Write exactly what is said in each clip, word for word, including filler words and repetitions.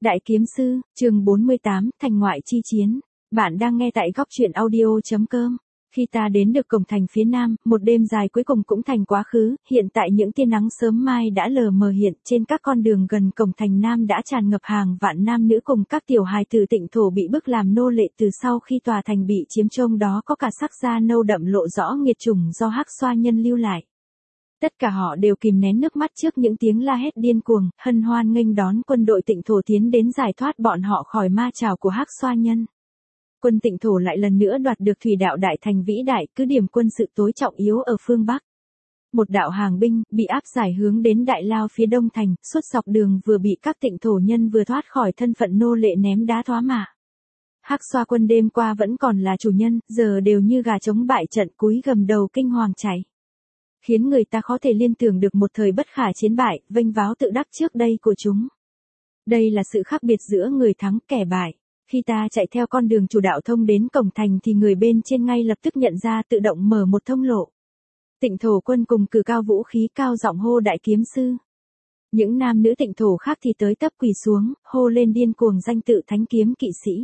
Đại kiếm sư, chương bốn mươi tám, thành ngoại chi chiến. Bạn đang nghe tại góc truyện audio chấm com. Khi ta đến được cổng thành phía nam, một đêm dài cuối cùng cũng thành quá khứ, hiện tại những tia nắng sớm mai đã lờ mờ hiện, trên các con đường gần cổng thành nam đã tràn ngập hàng vạn nam nữ cùng các tiểu hài tử Tịnh Thổ bị bức làm nô lệ từ sau khi tòa thành bị chiếm, trong đó có cả sắc da nâu đậm lộ rõ nghiệt chủng do Hắc Xoa nhân lưu lại. Tất cả họ đều kìm nén nước mắt trước những tiếng la hét điên cuồng, hân hoan nghênh đón quân đội Tịnh Thổ tiến đến giải thoát bọn họ khỏi ma trảo của Hắc Xoa nhân. Quân Tịnh Thổ lại lần nữa đoạt được thủy đạo đại thành vĩ đại, cứ điểm quân sự tối trọng yếu ở phương Bắc. Một đạo hàng binh bị áp giải hướng đến đại lao phía đông thành, suốt dọc đường vừa bị các Tịnh Thổ nhân vừa thoát khỏi thân phận nô lệ ném đá thoá mạ. Hắc Xoa quân đêm qua vẫn còn là chủ nhân, giờ đều như gà trống bại trận, cúi gầm đầu kinh hoàng chạy. Khiến người ta khó thể liên tưởng được một thời bất khả chiến bại, vênh váo tự đắc trước đây của chúng. Đây là sự khác biệt giữa người thắng kẻ bại. Khi ta chạy theo con đường chủ đạo thông đến cổng thành thì người bên trên ngay lập tức nhận ra, tự động mở một thông lộ. Tịnh Thổ quân cùng cử cao vũ khí cao giọng hô đại kiếm sư. Những nam nữ Tịnh Thổ khác thì tới tấp quỳ xuống, hô lên điên cuồng danh tự thánh kiếm kỵ sĩ.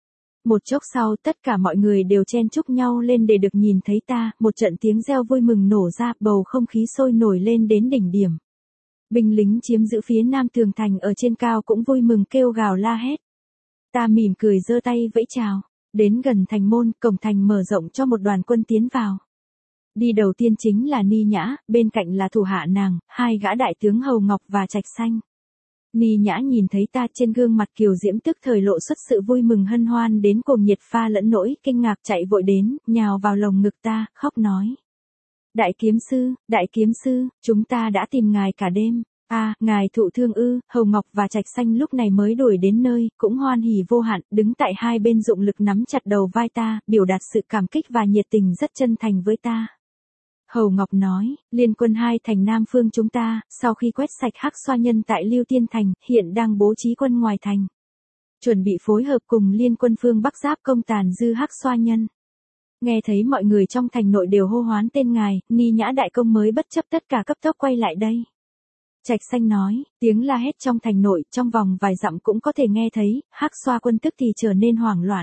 Một chốc sau tất cả mọi người đều chen chúc nhau lên để được nhìn thấy ta, một trận tiếng reo vui mừng nổ ra, bầu không khí sôi nổi lên đến đỉnh điểm. Binh lính chiếm giữ phía nam tường thành ở trên cao cũng vui mừng kêu gào la hét. Ta mỉm cười giơ tay vẫy chào, đến gần thành môn, cổng thành mở rộng cho một đoàn quân tiến vào. Đi đầu tiên chính là Ni Nhã, bên cạnh là thủ hạ nàng, hai gã đại tướng Hầu Ngọc và Trạch Xanh. Ni Nhã nhìn thấy ta, trên gương mặt kiều diễm tức thời lộ xuất sự vui mừng hân hoan đến cuồng nhiệt pha lẫn nỗi kinh ngạc, chạy vội đến, nhào vào lồng ngực ta, khóc nói. Đại kiếm sư, đại kiếm sư, chúng ta đã tìm ngài cả đêm. A, à, ngài thụ thương ư? Hầu Ngọc và Trạch Xanh lúc này mới đuổi đến nơi, cũng hoan hỉ vô hạn, đứng tại hai bên dụng lực nắm chặt đầu vai ta, biểu đạt sự cảm kích và nhiệt tình rất chân thành với ta. Hầu Ngọc nói, liên quân hai thành Nam Phương chúng ta, sau khi quét sạch Hắc Xoa nhân tại Lưu Tiên Thành, hiện đang bố trí quân ngoài thành. Chuẩn bị phối hợp cùng liên quân phương Bắc giáp công tàn dư Hắc Xoa nhân. Nghe thấy mọi người trong thành nội đều hô hoán tên ngài, Ni Nhã đại công mới bất chấp tất cả cấp tốc quay lại đây. Trạch Xanh nói, tiếng la hét trong thành nội, trong vòng vài dặm cũng có thể nghe thấy, Hắc Xoa quân tức thì trở nên hoảng loạn.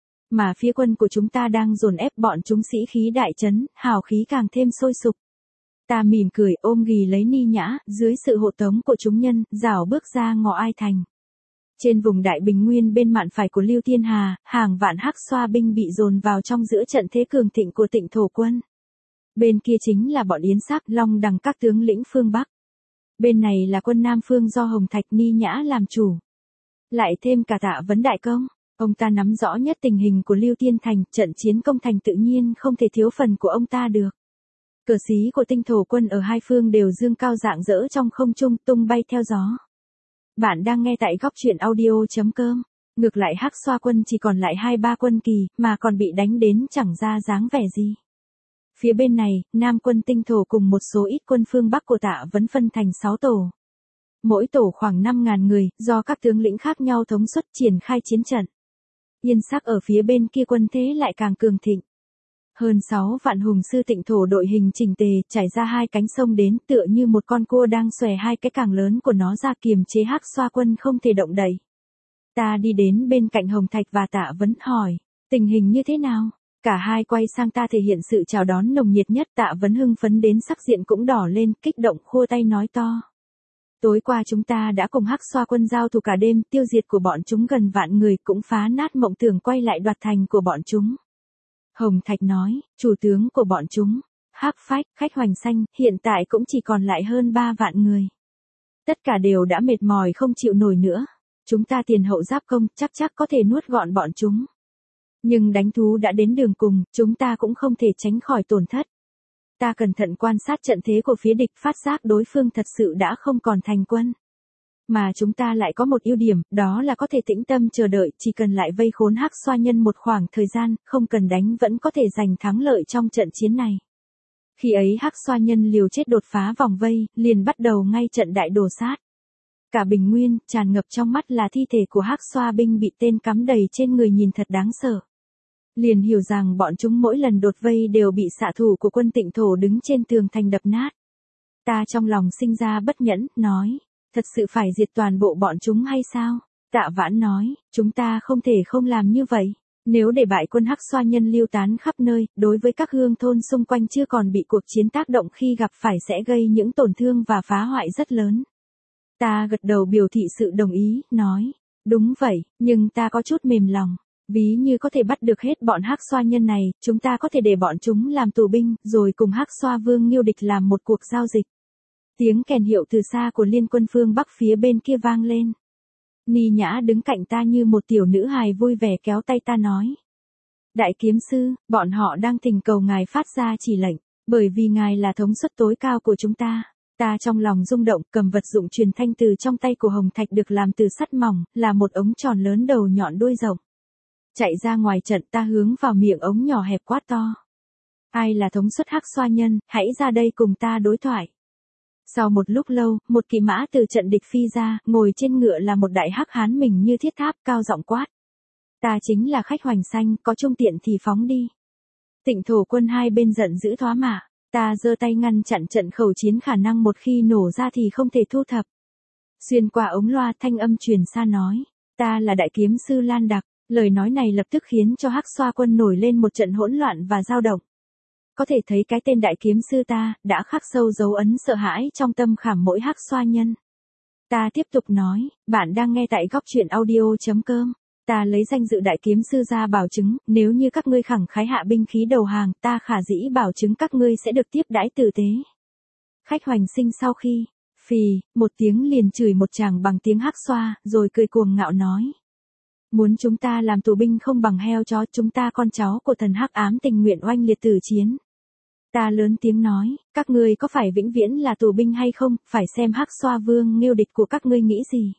Mà phía quân của chúng ta đang dồn ép bọn chúng, sĩ khí đại trấn, hào khí càng thêm sôi sục. Ta mỉm cười ôm ghì lấy Ni Nhã, dưới sự hộ tống của chúng nhân, rảo bước ra ngõ Ai Thành. Trên vùng Đại Bình Nguyên bên mạn phải của Lưu Thiên Hà, hàng vạn Hắc Xoa binh bị dồn vào trong giữa trận thế cường thịnh của Tịnh Thổ quân. Bên kia chính là bọn Yến Sắc, Long Đằng các tướng lĩnh phương Bắc. Bên này là quân Nam Phương do Hồng Thạch Ni Nhã làm chủ. Lại thêm cả Tạ Vấn đại công. Ông ta nắm rõ nhất tình hình của Lưu Tiên Thành, trận chiến công thành tự nhiên không thể thiếu phần của ông ta được. Cờ xí của Tịnh Thổ quân ở hai phương đều dương cao rạng rỡ trong không trung, tung bay theo gió. Bạn đang nghe tại góc truyện audio chấm com. Ngược lại Hắc Xoa quân chỉ còn lại hai ba quân kỳ, mà còn bị đánh đến chẳng ra dáng vẻ gì. Phía bên này, Nam quân Tịnh Thổ cùng một số ít quân phương Bắc của Tạ Vấn phân thành sáu tổ. Mỗi tổ khoảng năm ngàn người, do các tướng lĩnh khác nhau thống suất triển khai chiến trận. Yên Sắc ở phía bên kia quân thế lại càng cường thịnh. Hơn sáu vạn hùng sư Tịnh Thổ đội hình chỉnh tề, trải ra hai cánh sông đến, tựa như một con cua đang xòe hai cái càng lớn của nó ra kiềm chế Hắc Xoa quân không thể động đậy. Ta đi đến bên cạnh Hồng Thạch và Tạ Vấn hỏi, tình hình như thế nào? Cả hai quay sang ta thể hiện sự chào đón nồng nhiệt nhất. Tạ Vấn hưng phấn đến sắc diện cũng đỏ lên, kích động khua tay nói to. Tối qua chúng ta đã cùng Hắc Xoa quân giao thủ cả đêm, tiêu diệt của bọn chúng gần vạn người, cũng phá nát mộng tưởng quay lại đoạt thành của bọn chúng. Hồng Thạch nói, chủ tướng của bọn chúng, Hắc Phách, Khách Hoành Xanh, hiện tại cũng chỉ còn lại hơn ba vạn người. Tất cả đều đã mệt mỏi không chịu nổi nữa. Chúng ta tiền hậu giáp công, chắc chắc có thể nuốt gọn bọn chúng. Nhưng đánh thú đã đến đường cùng, chúng ta cũng không thể tránh khỏi tổn thất. Ta cẩn thận quan sát trận thế của phía địch, phát giác đối phương thật sự đã không còn thành quân. Mà chúng ta lại có một ưu điểm, đó là có thể tĩnh tâm chờ đợi, chỉ cần lại vây khốn Hắc Xoa nhân một khoảng thời gian, không cần đánh vẫn có thể giành thắng lợi trong trận chiến này. Khi ấy Hắc Xoa nhân liều chết đột phá vòng vây, liền bắt đầu ngay trận đại đổ sát. Cả Bình Nguyên, tràn ngập trong mắt là thi thể của Hắc Xoa binh bị tên cắm đầy trên người, nhìn thật đáng sợ. Liền hiểu rằng bọn chúng mỗi lần đột vây đều bị xạ thủ của quân Tịnh Thổ đứng trên tường thành đập nát. Ta trong lòng sinh ra bất nhẫn, nói, thật sự phải diệt toàn bộ bọn chúng hay sao? Tạ Vãn nói, chúng ta không thể không làm như vậy. Nếu để bại quân Hắc Xoa nhân lưu tán khắp nơi, đối với các hương thôn xung quanh chưa còn bị cuộc chiến tác động khi gặp phải sẽ gây những tổn thương và phá hoại rất lớn. Ta gật đầu biểu thị sự đồng ý, nói, đúng vậy, nhưng ta có chút mềm lòng. Ví như có thể bắt được hết bọn Hắc Xoa nhân này, chúng ta có thể để bọn chúng làm tù binh, rồi cùng Hắc Xoa vương Nghiêu Địch làm một cuộc giao dịch. Tiếng kèn hiệu từ xa của liên quân phương Bắc phía bên kia vang lên. Ni Nhã đứng cạnh ta như một tiểu nữ hài vui vẻ kéo tay ta nói. Đại kiếm sư, bọn họ đang thỉnh cầu ngài phát ra chỉ lệnh, bởi vì ngài là thống suất tối cao của chúng ta. Ta trong lòng rung động, cầm vật dụng truyền thanh từ trong tay của Hồng Thạch được làm từ sắt mỏng, là một ống tròn lớn đầu nhọn đuôi rộng. Chạy ra ngoài trận, ta hướng vào miệng ống nhỏ hẹp quát to. Ai là thống suất Hắc Xoa nhân, hãy ra đây cùng ta đối thoại. Sau một lúc lâu, một kỵ mã từ trận địch phi ra, ngồi trên ngựa là một đại hắc hán mình như thiết tháp, cao giọng quát. Ta chính là Khách Hoành Xanh, có trung tiện thì phóng đi. Tịnh Thổ quân hai bên giận dữ thoá mạ, ta giơ tay ngăn chặn trận khẩu chiến khả năng một khi nổ ra thì không thể thu thập. Xuyên qua ống loa thanh âm truyền xa nói, ta là đại kiếm sư Lan Đặc. Lời nói này lập tức khiến cho Hắc Xoa quân nổi lên một trận hỗn loạn và dao động. Có thể thấy cái tên đại kiếm sư ta đã khắc sâu dấu ấn sợ hãi trong tâm khảm mỗi Hắc Xoa nhân. Ta tiếp tục nói, bạn đang nghe tại góc truyện audio.com. Ta lấy danh dự đại kiếm sư ra bảo chứng, nếu như các ngươi khẳng khái hạ binh khí đầu hàng, ta khả dĩ bảo chứng các ngươi sẽ được tiếp đãi tử tế. Khách Hoành Sinh sau khi, phì, một tiếng liền chửi một chàng bằng tiếng Hắc Xoa, rồi cười cuồng ngạo nói. Muốn chúng ta làm tù binh không bằng heo chó, chúng ta con cháu của thần Hắc ám tình nguyện oanh liệt tử chiến. Ta lớn tiếng nói, các ngươi có phải vĩnh viễn là tù binh hay không, phải xem Hắc Xoa vương Nghiêu Địch của các ngươi nghĩ gì.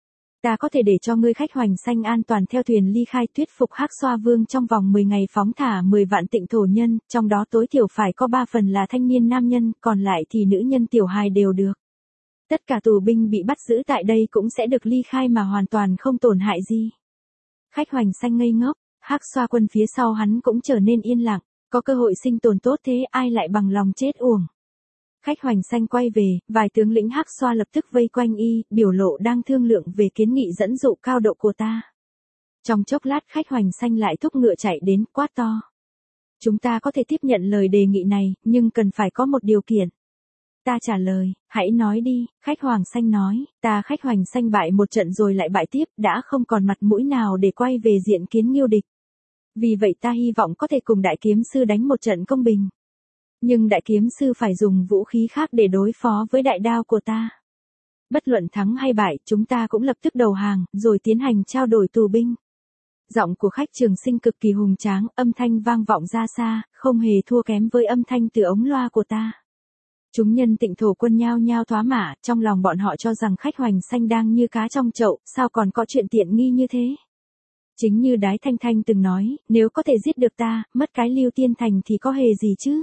Ta có thể để cho ngươi Khách Hoành Xanh an toàn theo thuyền ly khai, thuyết phục Hắc Xoa vương trong vòng mười ngày phóng thả mười vạn tịnh thổ nhân, trong đó tối thiểu phải có ba phần là thanh niên nam nhân, còn lại thì nữ nhân tiểu hài đều được. Tất cả tù binh bị bắt giữ tại đây cũng sẽ được ly khai mà hoàn toàn không tổn hại gì. Khách Hoành Xanh ngây ngốc, Hắc Xoa quân phía sau hắn cũng trở nên yên lặng, có cơ hội sinh tồn tốt thế ai lại bằng lòng chết uổng. Khách Hoành Xanh quay về, vài tướng lĩnh Hắc Xoa lập tức vây quanh y, biểu lộ đang thương lượng về kiến nghị dẫn dụ cao độ của ta. Trong chốc lát Khách Hoành Xanh lại thúc ngựa chạy đến, quát to. Chúng ta có thể tiếp nhận lời đề nghị này, nhưng cần phải có một điều kiện. Ta trả lời, hãy nói đi. Khách Hoành Xanh nói, ta Khách Hoành Xanh bại một trận rồi lại bại tiếp, đã không còn mặt mũi nào để quay về diện kiến Nghiêu Địch. Vì vậy ta hy vọng có thể cùng đại kiếm sư đánh một trận công bình. Nhưng đại kiếm sư phải dùng vũ khí khác để đối phó với đại đao của ta. Bất luận thắng hay bại, chúng ta cũng lập tức đầu hàng, rồi tiến hành trao đổi tù binh. Giọng của Khách Trường Sinh cực kỳ hùng tráng, âm thanh vang vọng ra xa, không hề thua kém với âm thanh từ ống loa của ta. Chúng nhân Tịnh Thổ quân nhao nhao thoá mạ, trong lòng bọn họ cho rằng Khách Hoành Xanh đang như cá trong chậu, sao còn có chuyện tiện nghi như thế. Chính như Đái Thanh Thanh từng nói, nếu có thể giết được ta, mất cái Lưu Tiên Thành thì có hề gì chứ.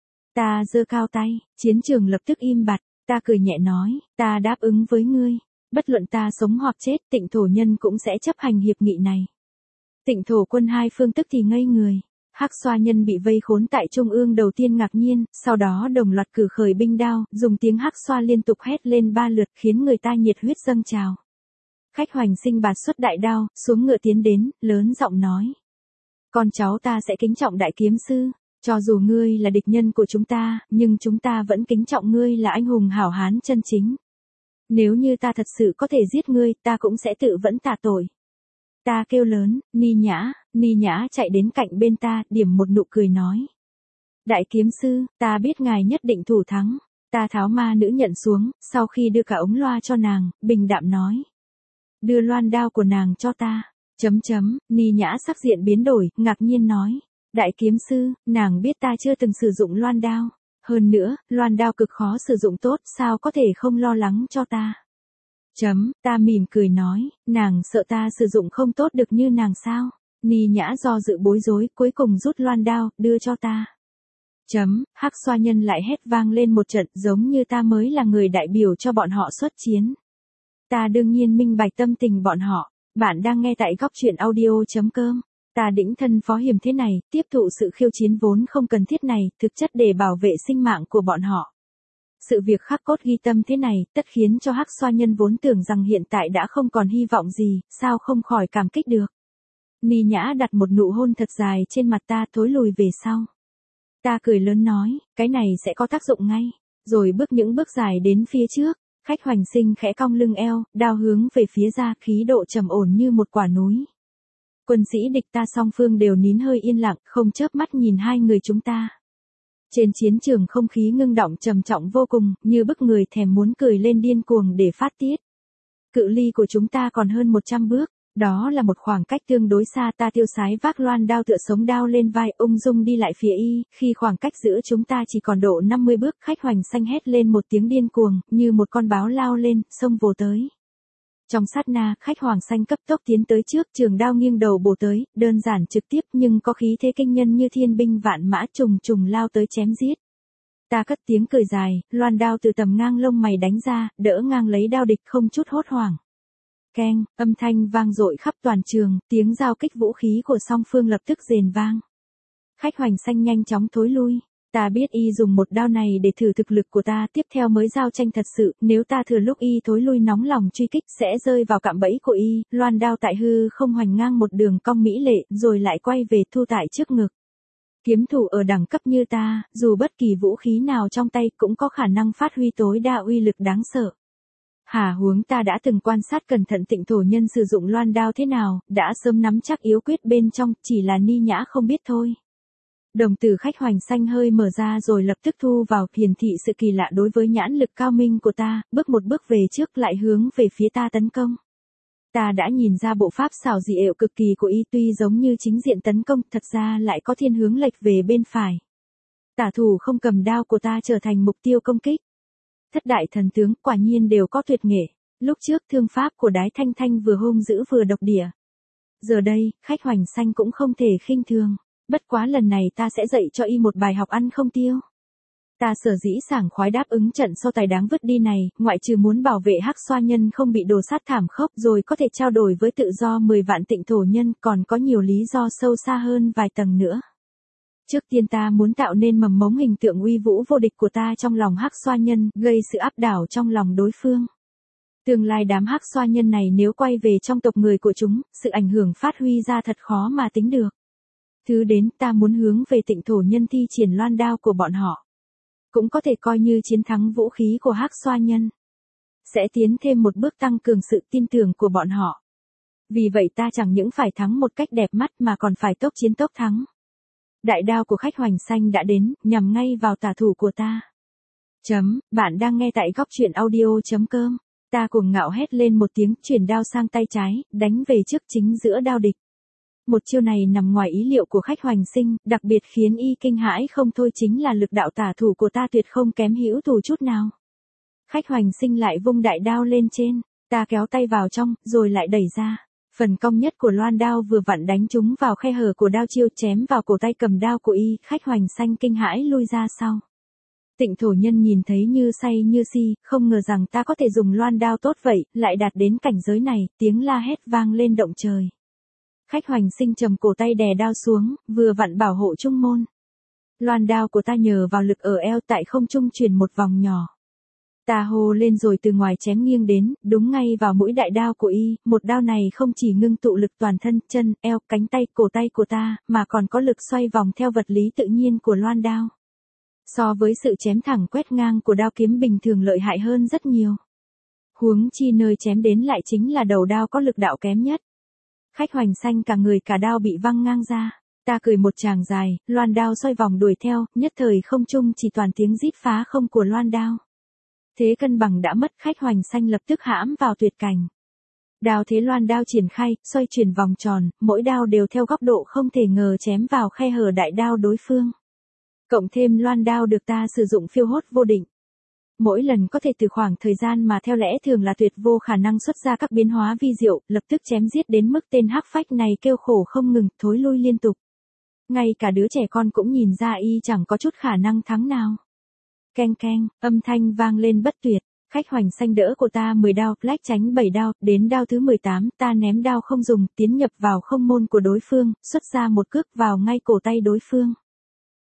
Ta giơ cao tay, chiến trường lập tức im bặt, ta cười nhẹ nói, ta đáp ứng với ngươi. Bất luận ta sống hoặc chết, Tịnh Thổ nhân cũng sẽ chấp hành hiệp nghị này. Tịnh Thổ quân hai phương tức thì ngây người. Hắc Xoa nhân bị vây khốn tại trung ương đầu tiên ngạc nhiên, sau đó đồng loạt cử khởi binh đao, dùng tiếng Hắc Xoa liên tục hét lên ba lượt khiến người ta nhiệt huyết dâng trào. Khách Hoành Sinh bạt xuất đại đao, xuống ngựa tiến đến, lớn giọng nói. Con cháu ta sẽ kính trọng đại kiếm sư, cho dù ngươi là địch nhân của chúng ta, nhưng chúng ta vẫn kính trọng ngươi là anh hùng hảo hán chân chính. Nếu như ta thật sự có thể giết ngươi, ta cũng sẽ tự vẫn tạ tội. Ta kêu lớn, Ni Nhã, Ni Nhã chạy đến cạnh bên ta, điểm một nụ cười nói. Đại kiếm sư, ta biết ngài nhất định thủ thắng. Ta tháo ma nữ nhận xuống, sau khi đưa cả ống loa cho nàng, bình đạm nói. Đưa loan đao của nàng cho ta. Chấm chấm, Ni Nhã sắc diện biến đổi, ngạc nhiên nói. Đại kiếm sư, nàng biết ta chưa từng sử dụng loan đao. Hơn nữa, loan đao cực khó sử dụng tốt, sao có thể không lo lắng cho ta. Chấm, ta mỉm cười nói, nàng sợ ta sử dụng không tốt được như nàng sao. Ni Nhã do dự bối rối, cuối cùng rút loan đao, đưa cho ta. Chấm, Hắc Xoa nhân lại hét vang lên một trận, giống như ta mới là người đại biểu cho bọn họ xuất chiến. Ta đương nhiên minh bạch tâm tình bọn họ. Bạn đang nghe tại góc truyện audio.com. Ta đĩnh thân phó hiểm thế này, tiếp thụ sự khiêu chiến vốn không cần thiết này, thực chất để bảo vệ sinh mạng của bọn họ. Sự việc khắc cốt ghi tâm thế này, tất khiến cho Hắc Xoa Nhân vốn tưởng rằng hiện tại đã không còn hy vọng gì, sao không khỏi cảm kích được. Ni Nhã đặt một nụ hôn thật dài trên mặt ta, thối lùi về sau. Ta cười lớn nói, cái này sẽ có tác dụng ngay, rồi bước những bước dài đến phía trước. Khách Hoành Sinh khẽ cong lưng eo, đao hướng về phía ra, khí độ trầm ổn như một quả núi. Quân sĩ địch ta song phương đều nín hơi yên lặng, không chớp mắt nhìn hai người chúng ta. Trên chiến trường không khí ngưng động trầm trọng vô cùng, như bức người thèm muốn cười lên điên cuồng để phát tiết. Cự ly của chúng ta còn hơn một trăm bước, đó là một khoảng cách tương đối xa. Ta tiêu sái vác loan đao tựa sống đao lên vai, ung dung đi lại phía y, khi khoảng cách giữa chúng ta chỉ còn độ năm mươi bước. Khách Hoành Xanh hét lên một tiếng điên cuồng, như một con báo lao lên, xông vồ tới. Trong sát na, Khách Hoàng Xanh cấp tốc tiến tới trước, trường đao nghiêng đầu bổ tới, đơn giản trực tiếp nhưng có khí thế kinh nhân như thiên binh vạn mã trùng trùng lao tới chém giết. Ta cất tiếng cười dài, loan đao từ tầm ngang lông mày đánh ra, đỡ ngang lấy đao địch không chút hốt hoảng. Keng, âm thanh vang dội khắp toàn trường, tiếng giao kích vũ khí của song phương lập tức rền vang. Khách Hoành Xanh nhanh chóng thối lui. Ta biết y dùng một đao này để thử thực lực của ta, tiếp theo mới giao tranh thật sự, nếu ta thừa lúc y thối lui nóng lòng truy kích sẽ rơi vào cạm bẫy của y. Loan đao tại hư không hoành ngang một đường cong mỹ lệ, rồi lại quay về thu tại trước ngực. Kiếm thủ ở đẳng cấp như ta, dù bất kỳ vũ khí nào trong tay cũng có khả năng phát huy tối đa uy lực đáng sợ. Hà huống ta đã từng quan sát cẩn thận Tịnh thổ nhân sử dụng loan đao thế nào, đã sớm nắm chắc yếu quyết bên trong, chỉ là Ni Nhã không biết thôi. Đồng tử Khách Hoành Xanh hơi mở ra rồi lập tức thu vào, hiển thị sự kỳ lạ đối với nhãn lực cao minh của ta, bước một bước về trước lại hướng về phía ta tấn công. Ta đã nhìn ra bộ pháp xảo diệu cực kỳ của y, tuy giống như chính diện tấn công, thật ra lại có thiên hướng lệch về bên phải. Tả thủ không cầm đao của ta trở thành mục tiêu công kích. Thất đại thần tướng quả nhiên đều có tuyệt nghệ, lúc trước thương pháp của Đái Thanh Thanh vừa hung dữ vừa độc địa. Giờ đây, Khách Hoành Xanh cũng không thể khinh thường. Bất quá lần này ta sẽ dạy cho y một bài học ăn không tiêu. Ta sở dĩ sảng khoái đáp ứng trận so tài đáng vứt đi này, ngoại trừ muốn bảo vệ Hắc Xoa Nhân không bị đồ sát thảm khốc rồi có thể trao đổi với tự do mười vạn Tịnh thổ nhân, còn có nhiều lý do sâu xa hơn vài tầng nữa. Trước tiên ta muốn tạo nên mầm mống hình tượng uy vũ vô địch của ta trong lòng Hắc Xoa Nhân, gây sự áp đảo trong lòng đối phương. Tương lai đám Hắc Xoa Nhân này nếu quay về trong tộc người của chúng, sự ảnh hưởng phát huy ra thật khó mà tính được. Thứ đến, ta muốn hướng về Tịnh thổ nhân thi triển loan đao của bọn họ. Cũng có thể coi như chiến thắng vũ khí của Hắc Xoa Nhân. Sẽ tiến thêm một bước tăng cường sự tin tưởng của bọn họ. Vì vậy ta chẳng những phải thắng một cách đẹp mắt mà còn phải tốc chiến tốc thắng. Đại đao của Khách Hoành Xanh đã đến, nhằm ngay vào tả thủ của ta. Chấm, bạn đang nghe tại góc truyện audio chấm com. Ta cuồng ngạo hét lên một tiếng, chuyển đao sang tay trái, đánh về trước chính giữa đao địch. Một chiêu này nằm ngoài ý liệu của Khách Hoành Sinh, đặc biệt khiến y kinh hãi không thôi chính là lực đạo tả thủ của ta tuyệt không kém hữu thủ chút nào. Khách Hoành Sinh lại vung đại đao lên trên, ta kéo tay vào trong, rồi lại đẩy ra. Phần cong nhất của loan đao vừa vặn đánh trúng vào khe hở của đao chiêu, chém vào cổ tay cầm đao của y. Khách Hoành Xanh kinh hãi lui ra sau. Tịnh thổ nhân nhìn thấy như say như si, không ngờ rằng ta có thể dùng loan đao tốt vậy, lại đạt đến cảnh giới này, tiếng la hét vang lên động trời. Khách Hoành Sinh trầm cổ tay đè đao xuống, vừa vặn bảo hộ trung môn. Loan đao của ta nhờ vào lực ở eo tại không trung chuyển một vòng nhỏ. Ta hô lên rồi từ ngoài chém nghiêng đến, đúng ngay vào mũi đại đao của y. Một đao này không chỉ ngưng tụ lực toàn thân, chân, eo, cánh tay, cổ tay của ta, mà còn có lực xoay vòng theo vật lý tự nhiên của loan đao. So với sự chém thẳng quét ngang của đao kiếm bình thường lợi hại hơn rất nhiều. Huống chi nơi chém đến lại chính là đầu đao có lực đạo kém nhất. Khách Hoành Xanh cả người cả đao bị văng ngang ra. Ta cười một tràng dài, loan đao xoay vòng đuổi theo, nhất thời không trung chỉ toàn tiếng rít phá không của loan đao. Thế cân bằng đã mất, Khách Hoành Xanh lập tức hãm vào tuyệt cảnh. Đao thế loan đao triển khai, xoay chuyển vòng tròn, mỗi đao đều theo góc độ không thể ngờ chém vào khe hở đại đao đối phương. Cộng thêm loan đao được ta sử dụng phiêu hốt vô định. Mỗi lần có thể từ khoảng thời gian mà theo lẽ thường là tuyệt vô khả năng xuất ra các biến hóa vi diệu, lập tức chém giết đến mức tên hắc phách này kêu khổ không ngừng, thối lui liên tục. Ngay cả đứa trẻ con cũng nhìn ra y chẳng có chút khả năng thắng nào. Keng keng, âm thanh vang lên bất tuyệt. Khách Hoành Xanh đỡ của ta mười đao, lách tránh bảy đao, đến đao thứ mười tám, ta ném đao không dùng, tiến nhập vào không môn của đối phương, xuất ra một cước vào ngay cổ tay đối phương.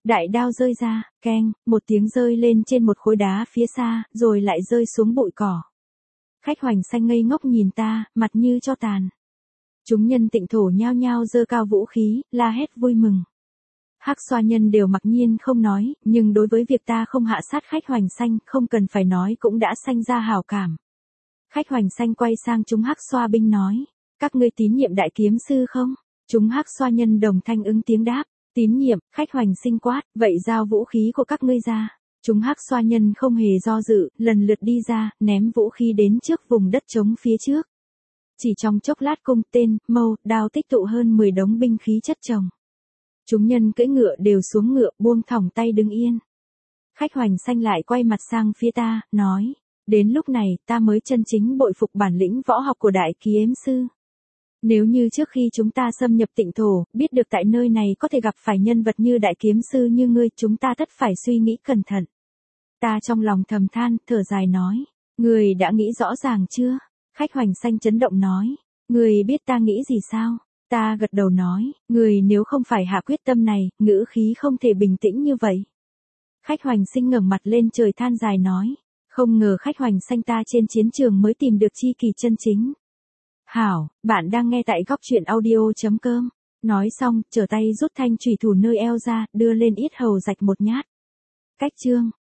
Đại đao rơi ra, keng, một tiếng rơi lên trên một khối đá phía xa, rồi lại rơi xuống bụi cỏ. Khách hoành xanh ngây ngốc nhìn ta, mặt như cho tàn. Chúng nhân tịnh thổ nhao nhao giơ cao vũ khí, la hét vui mừng. Hắc xoa nhân đều mặc nhiên không nói, nhưng đối với việc ta không hạ sát khách hoành xanh, không cần phải nói cũng đã sanh ra hảo cảm. Khách hoành xanh quay sang chúng hắc xoa binh nói, các ngươi tín nhiệm đại kiếm sư không? Chúng hắc xoa nhân đồng thanh ứng tiếng đáp, tín nhiệm. Khách hoành sinh quát, vậy giao vũ khí của các ngươi ra. Chúng hắc xoa nhân không hề do dự, lần lượt đi ra, ném vũ khí đến trước vùng đất trống phía trước. Chỉ trong chốc lát cung tên, mâu, đao tích tụ hơn mười đống binh khí chất chồng. Chúng nhân cưỡi ngựa đều xuống ngựa, buông thõng tay đứng yên. Khách hoành xanh lại quay mặt sang phía ta, nói, đến lúc này ta mới chân chính bội phục bản lĩnh võ học của đại kiếm sư. Nếu như trước khi chúng ta xâm nhập tịnh thổ, biết được tại nơi này có thể gặp phải nhân vật như đại kiếm sư như ngươi, chúng ta tất phải suy nghĩ cẩn thận. Ta trong lòng thầm than, thở dài nói, ngươi đã nghĩ rõ ràng chưa? Khách hoành xanh chấn động nói, ngươi biết ta nghĩ gì sao? Ta gật đầu nói, ngươi nếu không phải hạ quyết tâm này, ngữ khí không thể bình tĩnh như vậy. Khách hoành sinh ngẩng mặt lên trời than dài nói, không ngờ khách hoành xanh ta trên chiến trường mới tìm được chi kỷ chân chính. Hảo, bạn đang nghe tại góc truyện audio chấm com. Nói xong, trở tay rút thanh chủy thủ nơi eo ra, đưa lên yết hầu rạch một nhát. Cách chương